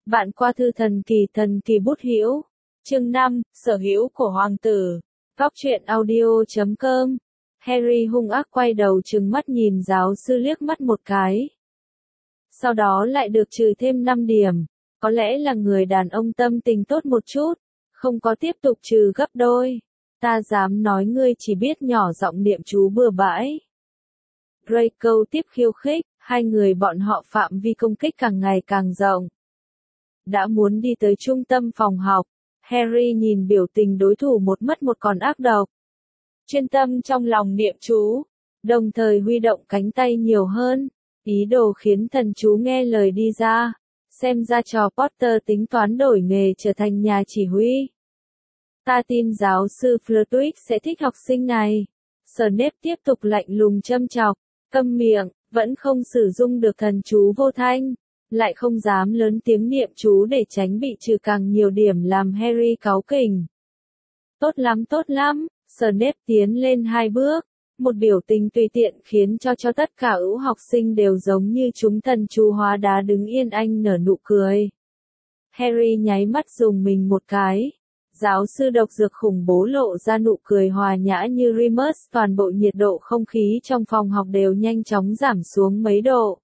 Bạn qua thư thần kỳ bút hữu. Chương 5, sở hữu của hoàng tử. Góc truyện audio.com. Harry hung ác quay đầu trừng mắt nhìn giáo sư liếc mắt một cái. Sau đó lại được trừ thêm 5 điểm. Có lẽ là người đàn ông tâm tình tốt một chút, không có tiếp tục trừ gấp đôi. Ta dám nói ngươi chỉ biết nhỏ giọng niệm chú bừa bãi. Draco tiếp khiêu khích, hai người bọn họ phạm vi công kích càng ngày càng rộng. Đã muốn đi tới trung tâm phòng học, Harry nhìn biểu tình đối thủ một mất một còn ác độc. Chuyên tâm trong lòng niệm chú, đồng thời huy động cánh tay nhiều hơn, ý đồ khiến thần chú nghe lời đi ra. Xem ra trò Potter tính toán đổi nghề trở thành nhà chỉ huy. Ta tin giáo sư Flitwick sẽ thích học sinh này. Snape tiếp tục lạnh lùng châm chọc, câm miệng, vẫn không sử dụng được thần chú vô thanh, lại không dám lớn tiếng niệm chú để tránh bị trừ càng nhiều điểm làm Harry cáu kỉnh. Tốt lắm, Snape tiến lên 2 bước, một biểu tình tùy tiện khiến cho tất cả ữu học sinh đều giống như chúng thần chú hóa đá đứng yên anh nở nụ cười. Harry nháy mắt dùng mình một cái. Giáo sư độc dược khủng bố lộ ra nụ cười hòa nhã như Remus, toàn bộ nhiệt độ không khí trong phòng học đều nhanh chóng giảm xuống mấy độ.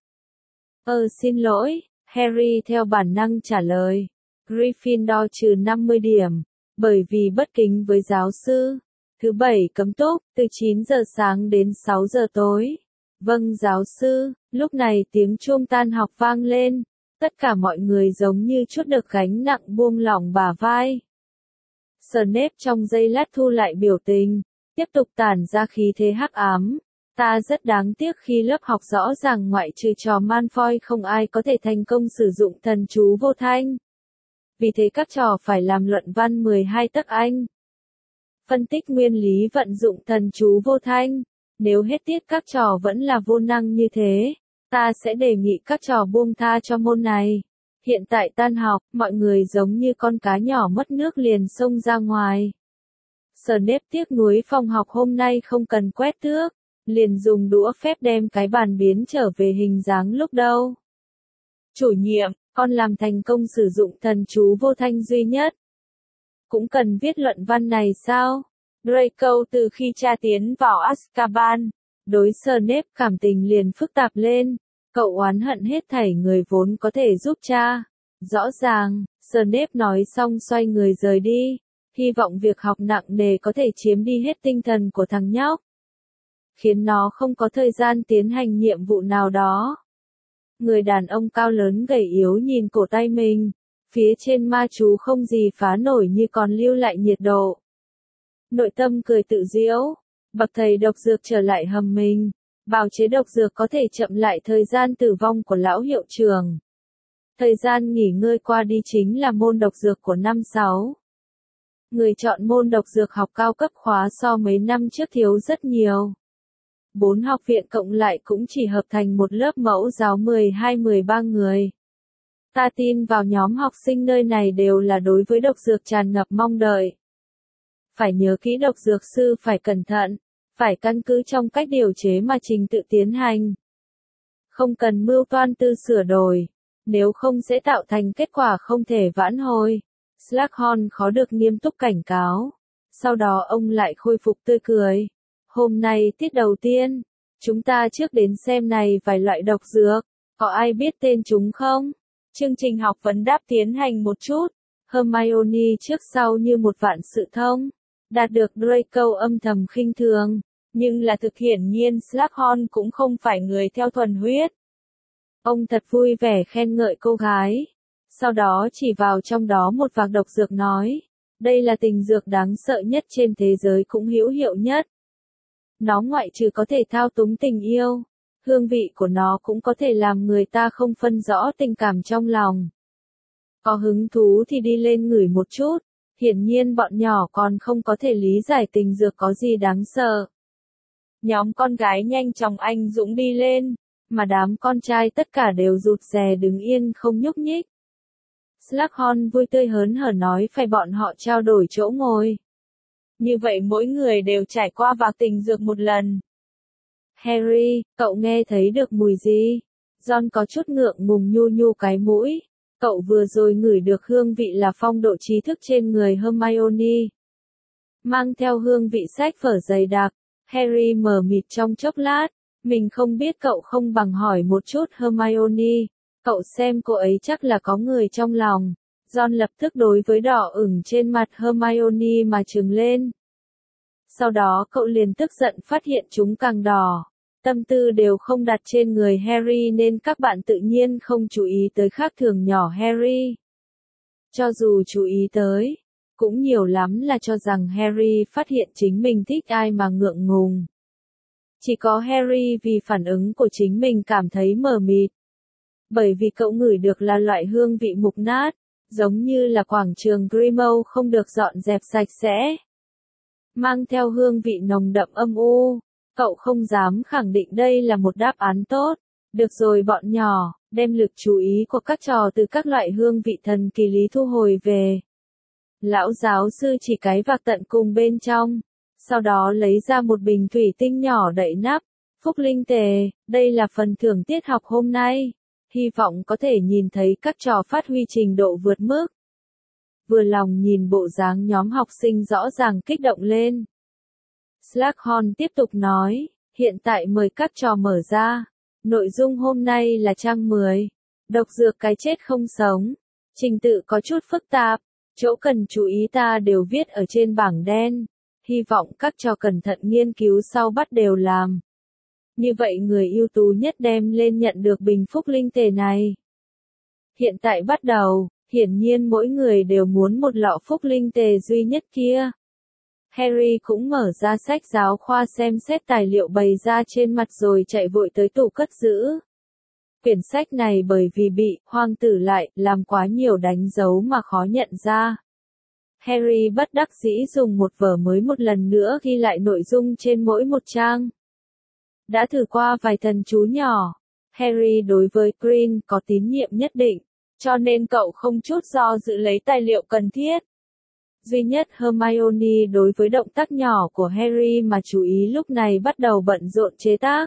Xin lỗi, Harry theo bản năng trả lời. Gryffindor trừ 50 điểm, bởi vì bất kính với giáo sư. Thứ 7 cấm túc, từ 9 giờ sáng đến 6 giờ tối. Vâng giáo sư, lúc này tiếng chuông tan học vang lên. Tất cả mọi người giống như chút được gánh nặng buông lỏng bả vai. Snape trong giây lát thu lại biểu tình, tiếp tục tản ra khí thế hắc ám. Ta rất đáng tiếc khi lớp học rõ ràng ngoại trừ trò Malfoy không ai có thể thành công sử dụng thần chú vô thanh. Vì thế các trò phải làm luận văn 12 tấc Anh. Phân tích nguyên lý vận dụng thần chú vô thanh. Nếu hết tiết các trò vẫn là vô năng như thế, ta sẽ đề nghị các trò buông tha cho môn này. Hiện tại tan học, mọi người giống như con cá nhỏ mất nước liền xông ra ngoài. Snape tiếc nuối phòng học hôm nay không cần quét tước, liền dùng đũa phép đem cái bàn biến trở về hình dáng lúc đầu. Chủ nhiệm, con làm thành công sử dụng thần chú vô thanh duy nhất. Cũng cần viết luận văn này sao? Draco từ khi cha tiến vào Azkaban, đối Snape cảm tình liền phức tạp lên. Cậu oán hận hết thảy người vốn có thể giúp cha. Rõ ràng, Snape nói xong xoay người rời đi, hy vọng việc học nặng nề có thể chiếm đi hết tinh thần của thằng nhóc, khiến nó không có thời gian tiến hành nhiệm vụ nào đó. Người đàn ông cao lớn gầy yếu nhìn cổ tay mình, phía trên ma chú không gì phá nổi như còn lưu lại nhiệt độ. Nội tâm cười tự giễu, bậc thầy độc dược trở lại hầm mình. Bào chế độc dược có thể chậm lại thời gian tử vong của lão hiệu trưởng. Thời gian nghỉ ngơi qua đi chính là môn độc dược của năm 6. Người chọn môn độc dược học cao cấp khóa so mấy năm trước thiếu rất nhiều. 4 học viện cộng lại cũng chỉ hợp thành một lớp mẫu giáo 12-13 người. Ta tin vào nhóm học sinh nơi này đều là đối với độc dược tràn ngập mong đợi. Phải nhớ kỹ độc dược sư phải cẩn thận. Phải căn cứ trong cách điều chế mà trình tự tiến hành. Không cần mưu toan tư sửa đổi, nếu không sẽ tạo thành kết quả không thể vãn hồi. Slughorn khó được nghiêm túc cảnh cáo. Sau đó ông lại khôi phục tươi cười. Hôm nay tiết đầu tiên, chúng ta trước đến xem này vài loại độc dược. Có ai biết tên chúng không? Chương trình học vấn đáp tiến hành một chút. Hermione trước sau như một vạn sự thông. Đạt được Draco âm thầm khinh thường, nhưng là thực hiển nhiên Slughorn cũng không phải người theo thuần huyết. Ông thật vui vẻ khen ngợi cô gái, sau đó chỉ vào trong đó một vạc độc dược nói, đây là tình dược đáng sợ nhất trên thế giới cũng hữu hiệu nhất. Nó ngoại trừ có thể thao túng tình yêu, hương vị của nó cũng có thể làm người ta không phân rõ tình cảm trong lòng. Có hứng thú thì đi lên ngửi một chút. Hiển nhiên bọn nhỏ còn không có thể lý giải tình dược có gì đáng sợ. Nhóm con gái nhanh chóng anh dũng đi lên, mà đám con trai tất cả đều rụt rè đứng yên không nhúc nhích. Slughorn vui tươi hớn hở nói phải bọn họ trao đổi chỗ ngồi. Như vậy mỗi người đều trải qua vạc tình dược một lần. Harry, cậu nghe thấy được mùi gì? Ron có chút ngượng ngùng nhu nhu cái mũi. Cậu vừa rồi ngửi được hương vị là phong độ trí thức trên người Hermione. Mang theo hương vị sách vở dày đặc, Harry mờ mịt trong chốc lát. Mình không biết cậu không bằng hỏi một chút Hermione. Cậu xem cô ấy chắc là có người trong lòng. Ron lập tức đối với đỏ ửng trên mặt Hermione mà trừng lên. Sau đó cậu liền tức giận phát hiện chúng càng đỏ. Tâm tư đều không đặt trên người Harry nên các bạn tự nhiên không chú ý tới khác thường nhỏ Harry. Cho dù chú ý tới, cũng nhiều lắm là cho rằng Harry phát hiện chính mình thích ai mà ngượng ngùng. Chỉ có Harry vì phản ứng của chính mình cảm thấy mờ mịt. Bởi vì cậu ngửi được là loại hương vị mục nát, giống như là quảng trường Grimmauld không được dọn dẹp sạch sẽ. Mang theo hương vị nồng đậm âm u, cậu không dám khẳng định đây là một đáp án tốt. Được rồi bọn nhỏ, đem lực chú ý của các trò từ các loại hương vị thần kỳ lý thu hồi về. Lão giáo sư chỉ cái vạc tận cùng bên trong, sau đó lấy ra một bình thủy tinh nhỏ đậy nắp. Phúc linh tề, đây là phần thưởng tiết học hôm nay. Hy vọng có thể nhìn thấy các trò phát huy trình độ vượt mức. Vừa lòng nhìn bộ dáng nhóm học sinh rõ ràng kích động lên. Slughorn tiếp tục nói, hiện tại mời các trò mở ra. Nội dung hôm nay là trang 10. Độc dược cái chết không sống. Trình tự có chút phức tạp. Chỗ cần chú ý ta đều viết ở trên bảng đen. Hy vọng các trò cẩn thận nghiên cứu sau bắt đều làm. Như vậy người ưu tú nhất đem lên nhận được bình phúc linh tề này. Hiện tại bắt đầu, hiển nhiên mỗi người đều muốn một lọ phúc linh tề duy nhất kia. Harry cũng mở ra sách giáo khoa xem xét tài liệu bày ra trên mặt rồi chạy vội tới tủ cất giữ. Quyển sách này bởi vì bị hoang tử lại làm quá nhiều đánh dấu mà khó nhận ra. Harry bất đắc dĩ dùng một vở mới một lần nữa ghi lại nội dung trên mỗi một trang. Đã thử qua vài thần chú nhỏ, Harry đối với Green có tín nhiệm nhất định, cho nên cậu không chút do dự lấy tài liệu cần thiết. Duy nhất Hermione đối với động tác nhỏ của Harry mà chú ý lúc này bắt đầu bận rộn chế tác.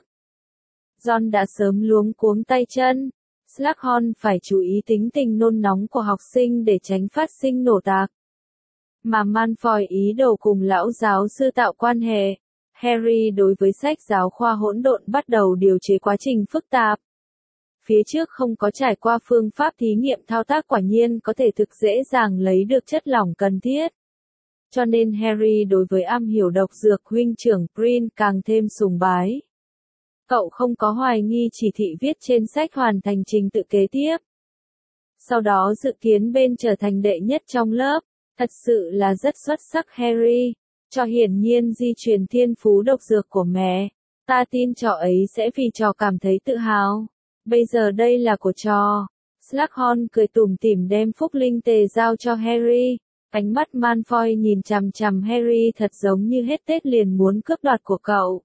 Ron đã sớm luống cuống tay chân. Slughorn phải chú ý tính tình nôn nóng của học sinh để tránh phát sinh nổ tạc. Mà Malfoy ý đồ cùng lão giáo sư tạo quan hệ. Harry đối với sách giáo khoa hỗn độn bắt đầu điều chế quá trình phức tạp. Phía trước không có trải qua phương pháp thí nghiệm thao tác quả nhiên có thể thực dễ dàng lấy được chất lỏng cần thiết. Cho nên Harry đối với am hiểu độc dược huynh trưởng Green càng thêm sùng bái. Cậu không có hoài nghi chỉ thị viết trên sách hoàn thành trình tự kế tiếp. Sau đó dự kiến bên trở thành đệ nhất trong lớp, thật sự là rất xuất sắc Harry. Cho hiển nhiên di truyền thiên phú độc dược của mẹ, ta tin trò ấy sẽ vì trò cảm thấy tự hào. Bây giờ đây là của trò. Slughorn cười tủm tỉm đem phúc linh tề giao cho Harry. Ánh mắt Malfoy nhìn chằm chằm Harry thật giống như hết Tết liền muốn cướp đoạt của cậu.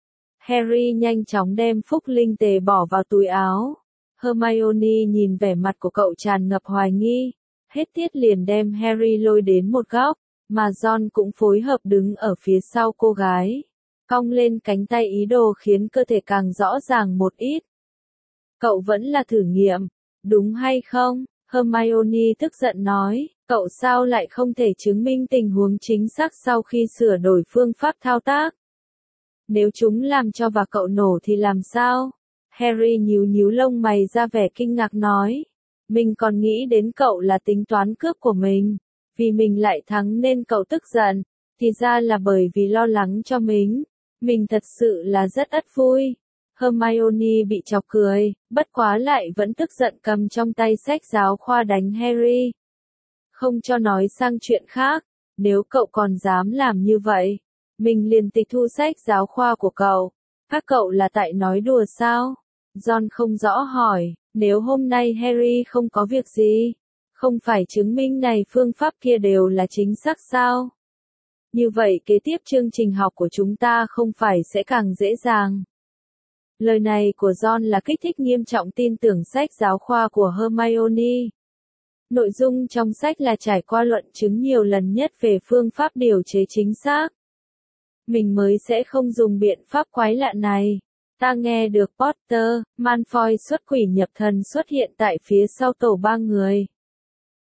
Harry nhanh chóng đem phúc linh tề bỏ vào túi áo. Hermione nhìn vẻ mặt của cậu tràn ngập hoài nghi. Hết tiết liền đem Harry lôi đến một góc, mà Ron cũng phối hợp đứng ở phía sau cô gái. Cong lên cánh tay ý đồ khiến cơ thể càng rõ ràng một ít. Cậu vẫn là thử nghiệm, đúng hay không? Hermione tức giận nói, cậu sao lại không thể chứng minh tình huống chính xác sau khi sửa đổi phương pháp thao tác? Nếu chúng làm cho và cậu nổ thì làm sao? Harry nhíu nhíu lông mày ra vẻ kinh ngạc nói. Mình còn nghĩ đến cậu là tính toán cướp của mình. Vì mình lại thắng nên cậu tức giận. Thì ra là bởi vì lo lắng cho mình. Mình thật sự là rất ất vui. Hermione bị chọc cười, bất quá lại vẫn tức giận cầm trong tay sách giáo khoa đánh Harry. Không cho nói sang chuyện khác, nếu cậu còn dám làm như vậy, mình liền tịch thu sách giáo khoa của cậu. Các cậu là tại nói đùa sao? Ron không rõ hỏi, nếu hôm nay Harry không có việc gì, không phải chứng minh này phương pháp kia đều là chính xác sao? Như vậy kế tiếp chương trình học của chúng ta không phải sẽ càng dễ dàng. Lời này của Ron là kích thích nghiêm trọng tin tưởng sách giáo khoa của Hermione. Nội dung trong sách là trải qua luận chứng nhiều lần nhất về phương pháp điều chế chính xác. Mình mới sẽ không dùng biện pháp quái lạ này. Ta nghe được Potter, Malfoy xuất quỷ nhập thần xuất hiện tại phía sau tổ ba người.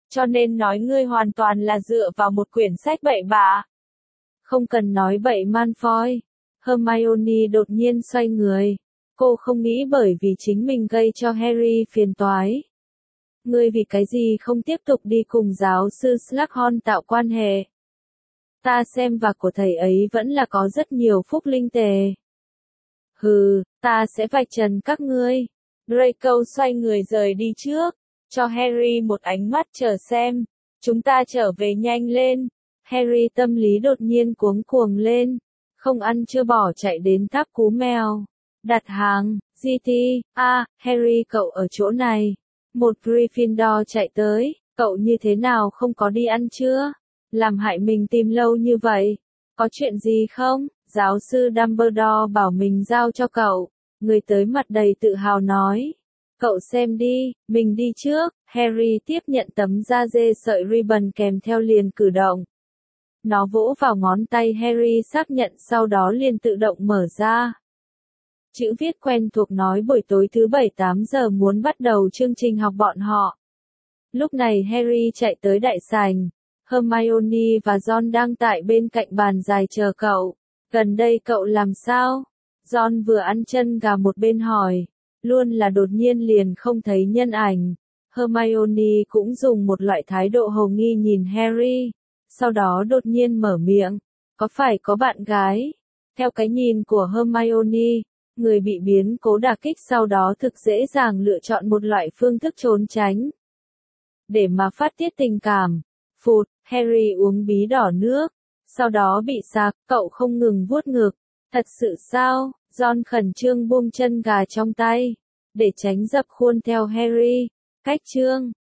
cho nên nói ngươi hoàn toàn là dựa vào một quyển sách bậy bạ. Không cần nói bậy Malfoy. Hermione đột nhiên xoay người. Cô không nghĩ bởi vì chính mình gây cho Harry phiền toái. Ngươi vì cái gì không tiếp tục đi cùng giáo sư Slughorn tạo quan hệ? Ta xem và của thầy ấy vẫn là có rất nhiều phúc linh tề. Hừ, ta sẽ vạch trần các ngươi. Draco xoay người rời đi trước, cho Harry một ánh mắt chờ xem. Chúng ta trở về nhanh lên. Harry tâm lý đột nhiên cuống cuồng lên. Không ăn chưa bỏ chạy đến tháp cú mèo. Đặt hàng, GT, Harry cậu ở chỗ này. Một Gryffindor chạy tới, cậu như thế nào không có đi ăn chưa? Làm hại mình tìm lâu như vậy. Có chuyện gì không? Giáo sư Dumbledore bảo mình giao cho cậu. Người tới mặt đầy tự hào nói. Cậu xem đi, mình đi trước. Harry tiếp nhận tấm da dê sợi ribbon kèm theo liền cử động. Nó vỗ vào ngón tay Harry xác nhận sau đó liền tự động mở ra. Chữ viết quen thuộc nói buổi tối thứ 7 8 giờ muốn bắt đầu chương trình học bọn họ. Lúc này Harry chạy tới đại sảnh. Hermione và Ron đang tại bên cạnh bàn dài chờ cậu. Gần đây cậu làm sao? Ron vừa ăn chân gà một bên hỏi. Luôn là đột nhiên liền không thấy nhân ảnh. Hermione cũng dùng một loại thái độ hồ nghi nhìn Harry. Sau đó đột nhiên mở miệng. Có phải có bạn gái? Theo cái nhìn của Hermione, người bị biến cố đả kích sau đó thực dễ dàng lựa chọn một loại phương thức trốn tránh. Để mà phát tiết tình cảm. Phụt, Harry uống bí đỏ nước. Sau đó bị sạc, cậu không ngừng vuốt ngực. Thật sự sao? Ron khẩn trương buông chân gà trong tay. Để tránh dập khuôn theo Harry. Cách chương.